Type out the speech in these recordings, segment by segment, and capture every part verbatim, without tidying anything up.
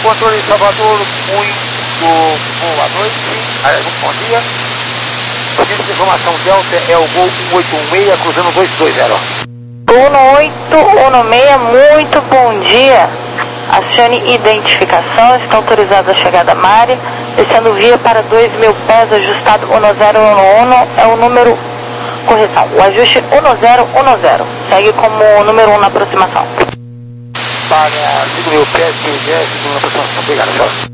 controle de Salvador, muito boa noite, bom dia. O centro de informação Delta é o Gol um oito um seis, cruzando dois dois zero. um oito um seis, muito bom dia. Acione identificação, está autorizada a chegada à área, descendo via para dois mil pés, ajustado um zero um um, é o número, correção, o ajuste um zero um zero, segue como o número um na aproximação. Para cinco mil pés, que é cinco mil na aproximação, obrigado, senhor.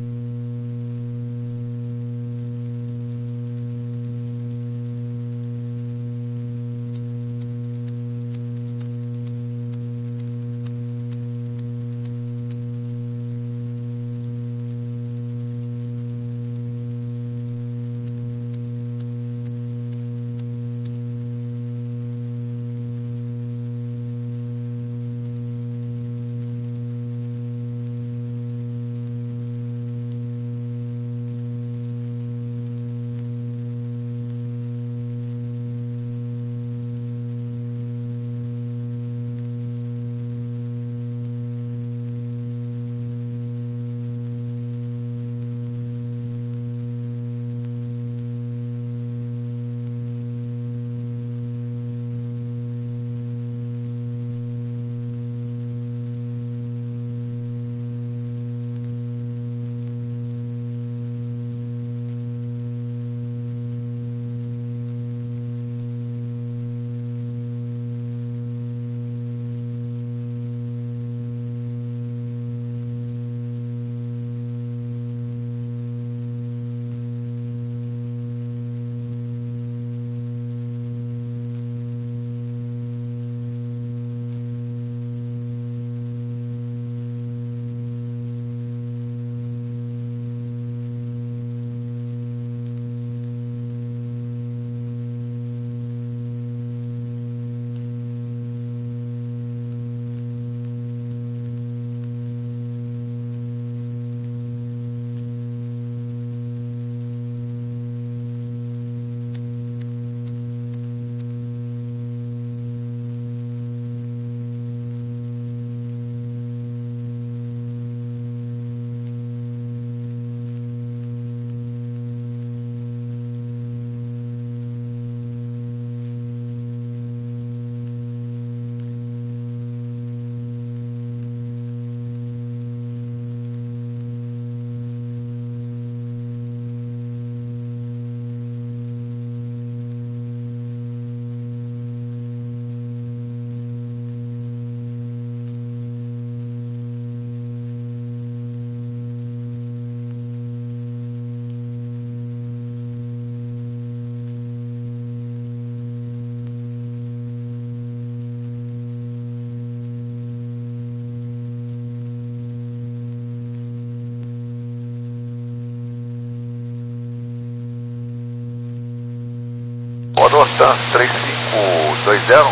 Rodor TAN três cinco dois zero,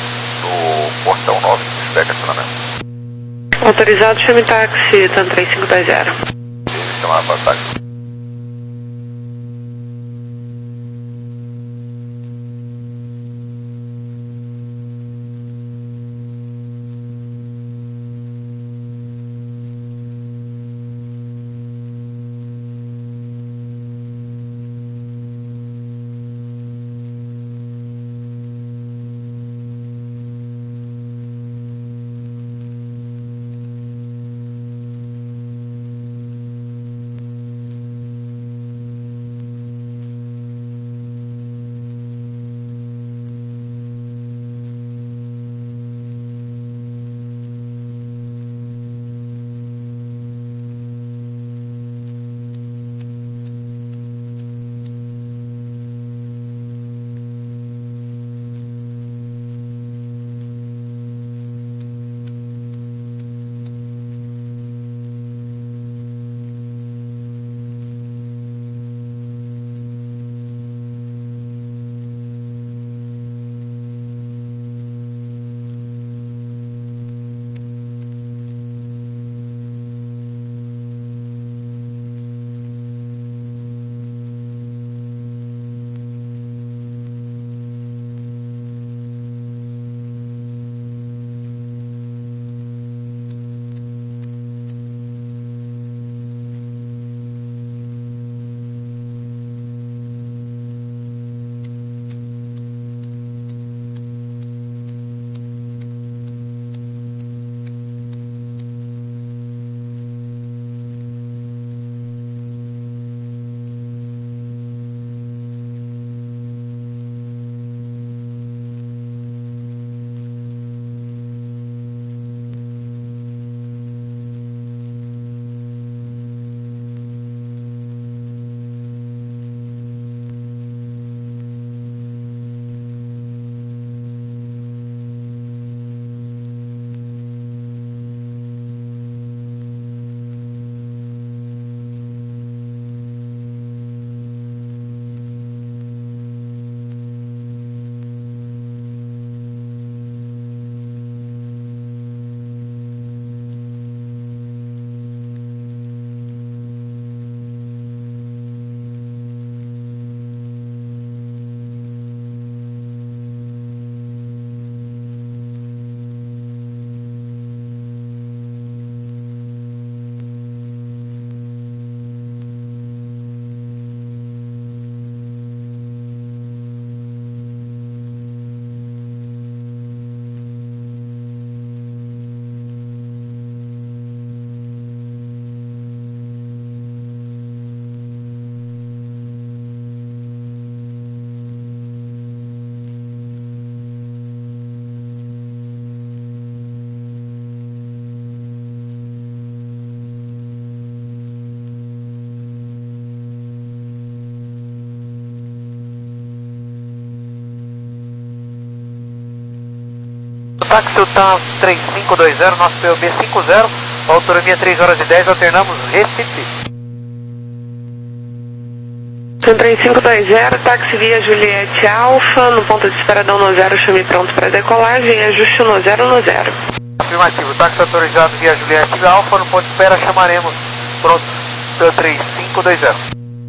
no portão nove, espera acionamento. Autorizado, chame táxi TAN três cinco dois zero. Ele chama para táxi. táxi U T A M três cinco dois zero, nosso P O B cinco zero, autonomia três horas e dez, alternamos Recife. três cinco dois zero, táxi via Juliette Alfa, no ponto de espera da um zero, chame pronto para decolagem, ajuste um zero um zero. Afirmativo, táxi autorizado via Juliette Alfa, no ponto de espera chamaremos pronto, três cinco dois zero.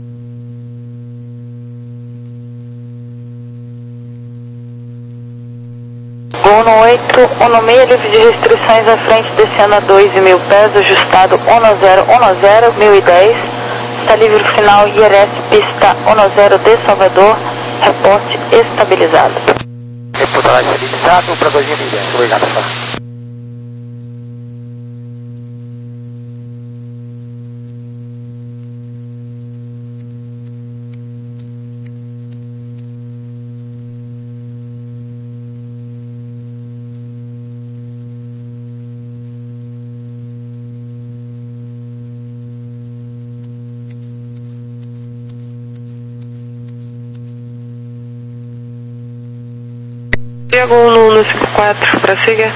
Gol no oito, um seis, livre de restrições à frente, descendo a dois mil pés, ajustado um zero um zero, mil e dez. Está livre final I R S pista um zero de Salvador, reporte estabilizado. Reportagem estabilizado para dois mil e dez, obrigado, só. Diego no, no cinco quatro, prossiga.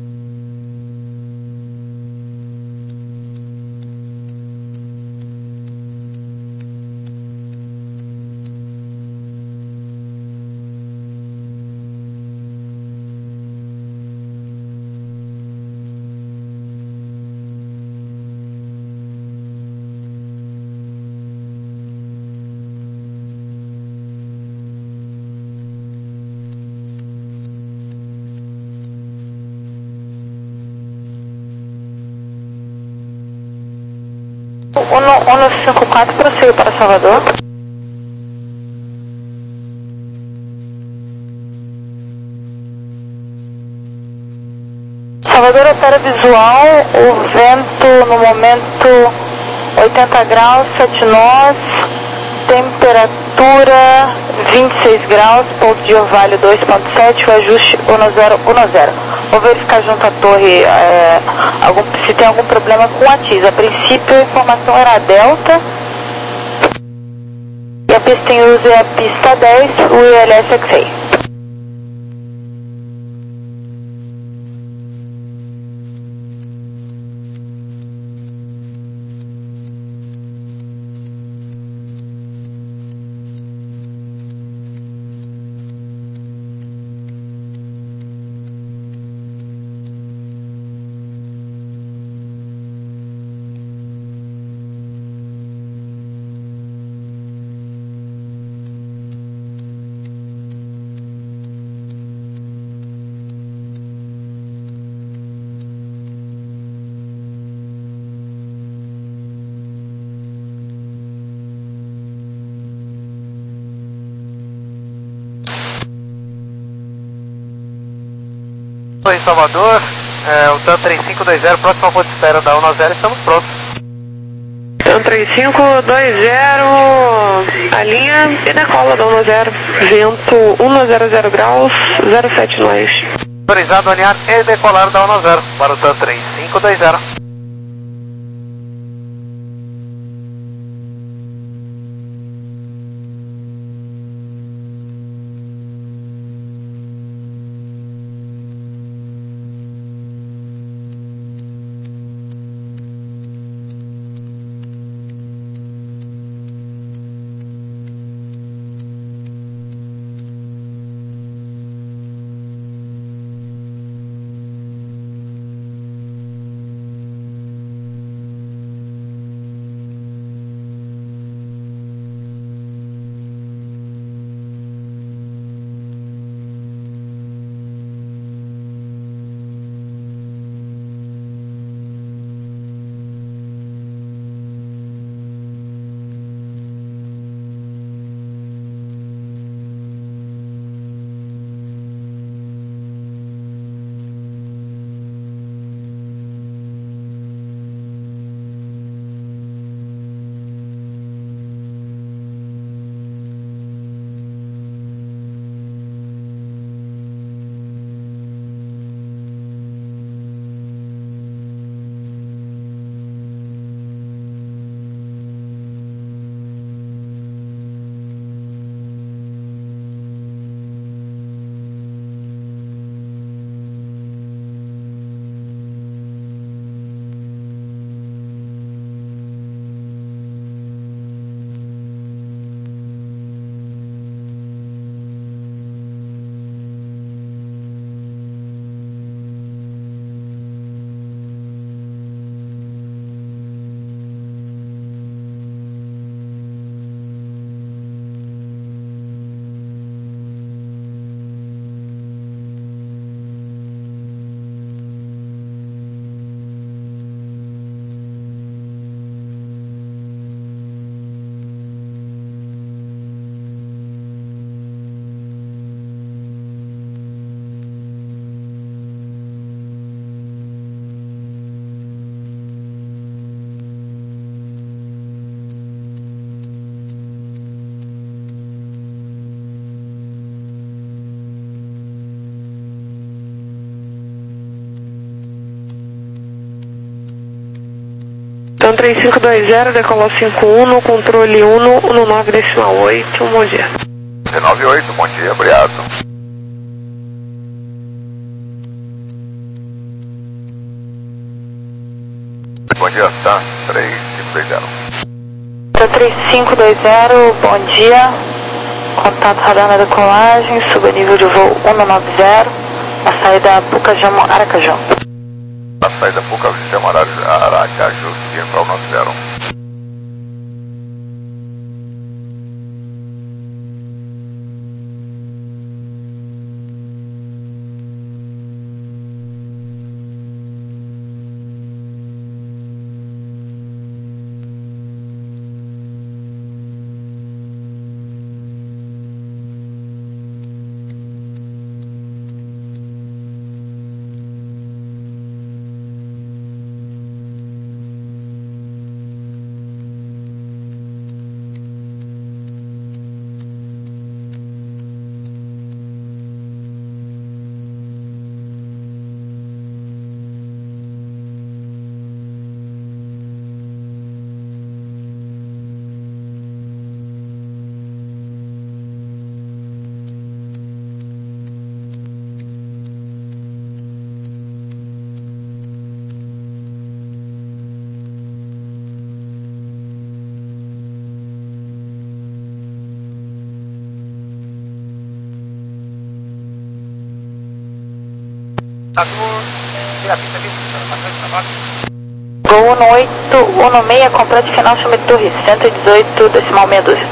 um cinco quatro, prossiga para Salvador. Salvador opera visual, o vento no momento oitenta graus, sete nós, temperatura vinte e seis graus, ponto de orvalho dois ponto sete, o ajuste um zero um zero. Vou verificar junto à torre é, algum, se tem algum problema com a T I S. A princípio a informação era a Delta e a pista em uso é a pista dez, o I L S X A. Em Salvador, é, o T A M três cinco dois zero, próximo ao ponto de espera da um zero, estamos prontos. T A M três cinco dois zero, a linha e decola da um zero, vento um zero zero graus, zero sete nós. Autorizado a alinhar e decolar da um zero para o T A M três cinco dois zero. três cinco dois zero, decolou cinco um no controle um no nove decimal oito, bom dia. nove oito, bom dia, obrigado. Bom dia, Sam, três cinco dois zero. três cinco dois zero, bom dia. Contato radar na decolagem, suba nível de voo cento e noventa, na saída Pucajamo, Aracaju. Na saída Pucajamo, Aracaju, seguindo para o noventa. Gol um oito um seis, completo final, chame Torre, cento e dezoito, decimal meia dúzia.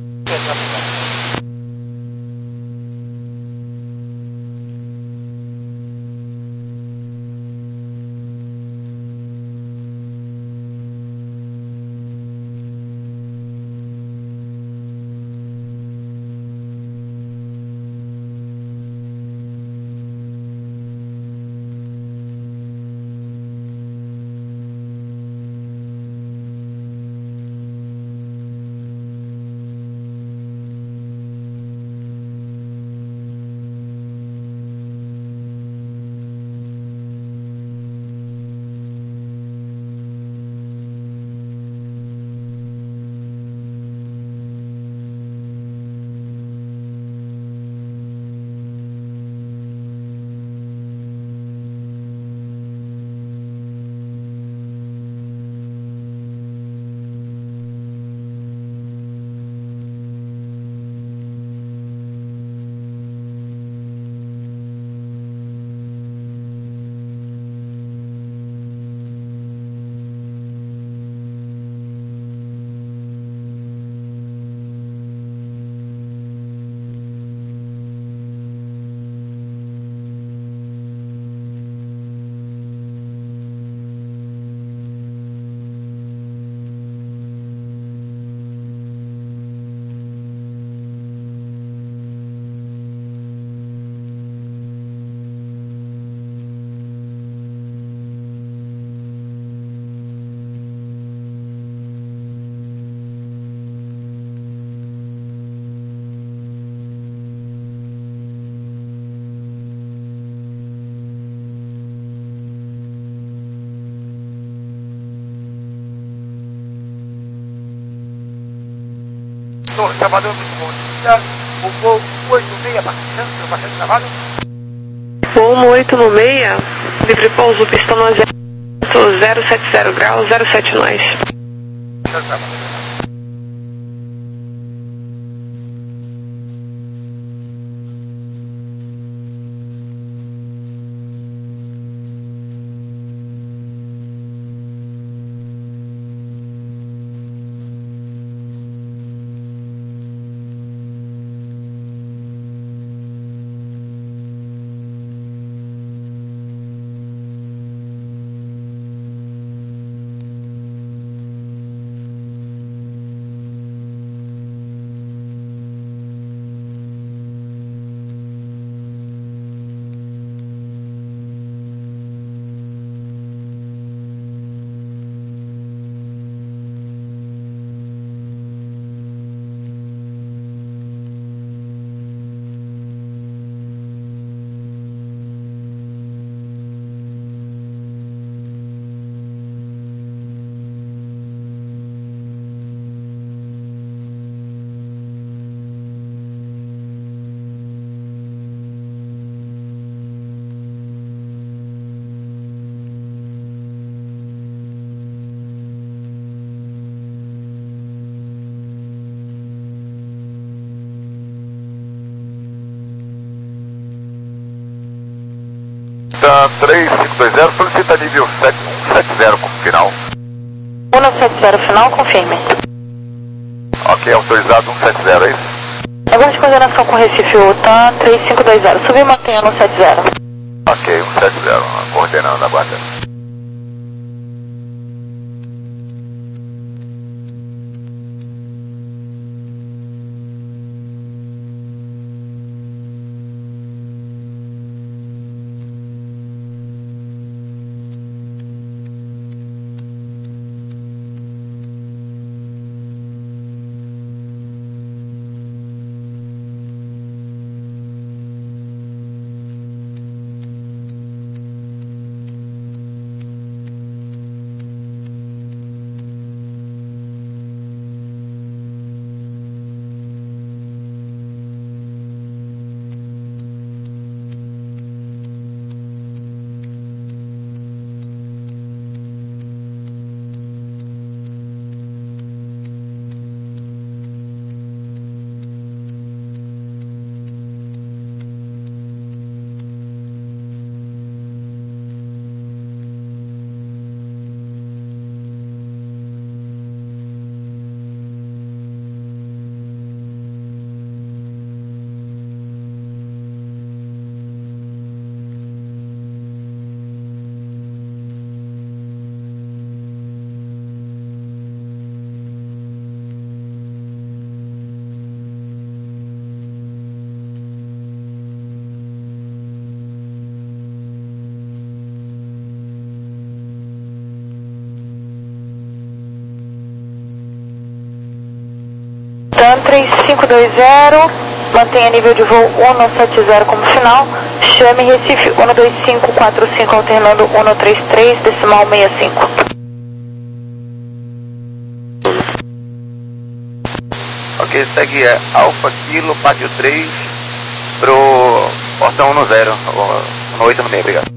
Salvador, muito bom dia. O voo oito seis, passando, passando gravado. Voo um oito seis, livre pouso, pista no zero sete zero graus, zero sete nós. TAM três cinco dois zero, solicita nível sete um sete zero como final. um sete zero final, confirme. Ok, autorizado um sete zero, é isso? Aguarde coordenação com Recife, o TAM três cinco dois zero. Subiu e mantenha no sete zero. Ok, um sete zero, coordenando, aguardando. TAM três cinco dois zero, mantenha nível de voo um sete zero como final. Chame Recife um dois cinco quatro cinco, alternando um três três, decimal sessenta e cinco. Ok, segue é, Alfa Kilo Pátio três pro portão um zero, um oito no meio, obrigado.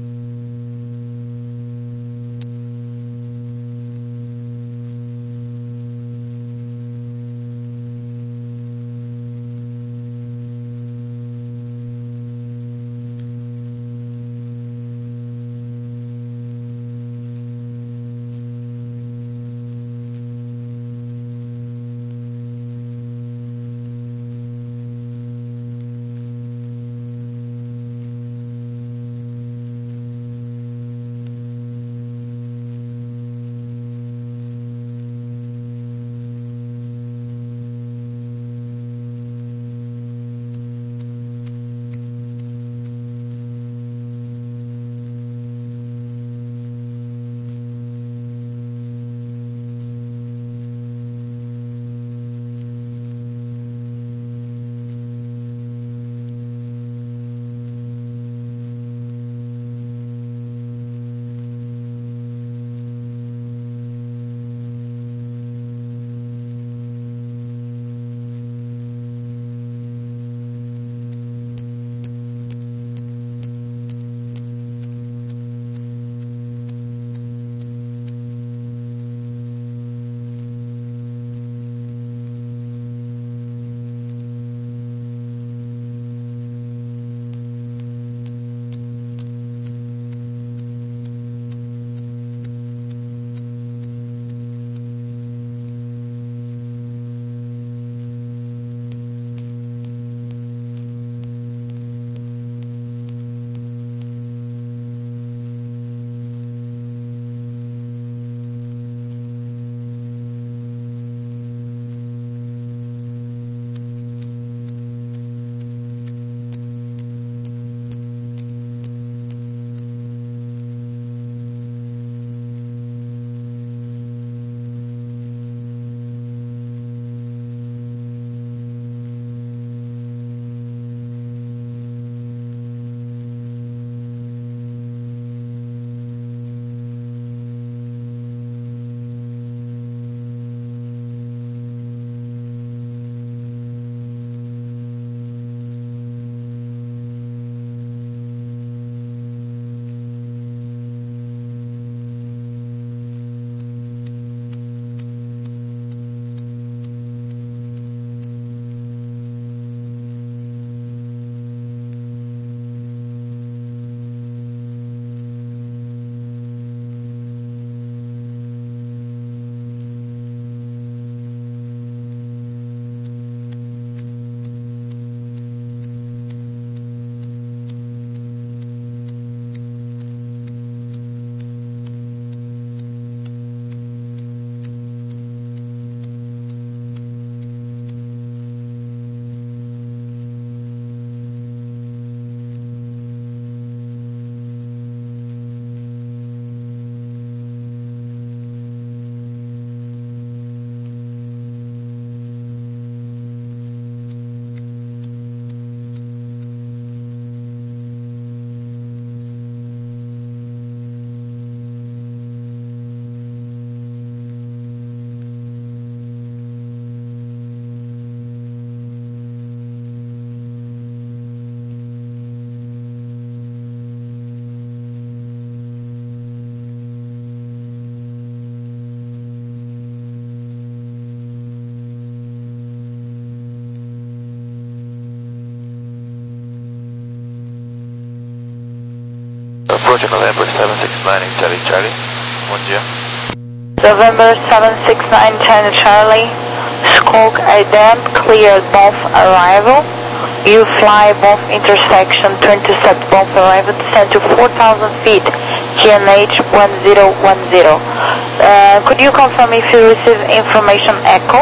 approach November seven six nine em Charlie Charlie. Bom dia. November seven six nine Charlie Charlie. Skoke ident, cleared both arrival. You fly both intersection to intercept both arrival, descend to four thousand feet, G N H one zero one zero. Uh, could you confirm if you receive information echo?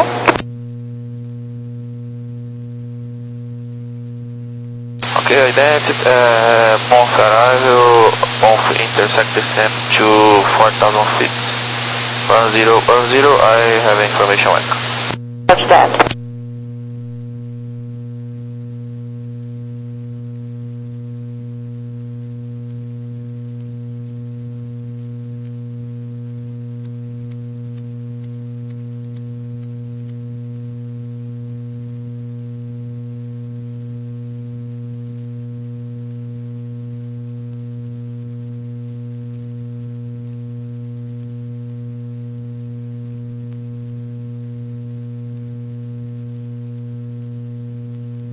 Okay, ident, uh, both arrival, both intersect descend to four thousand feet. one zero one zero, I have information echo. Roger that.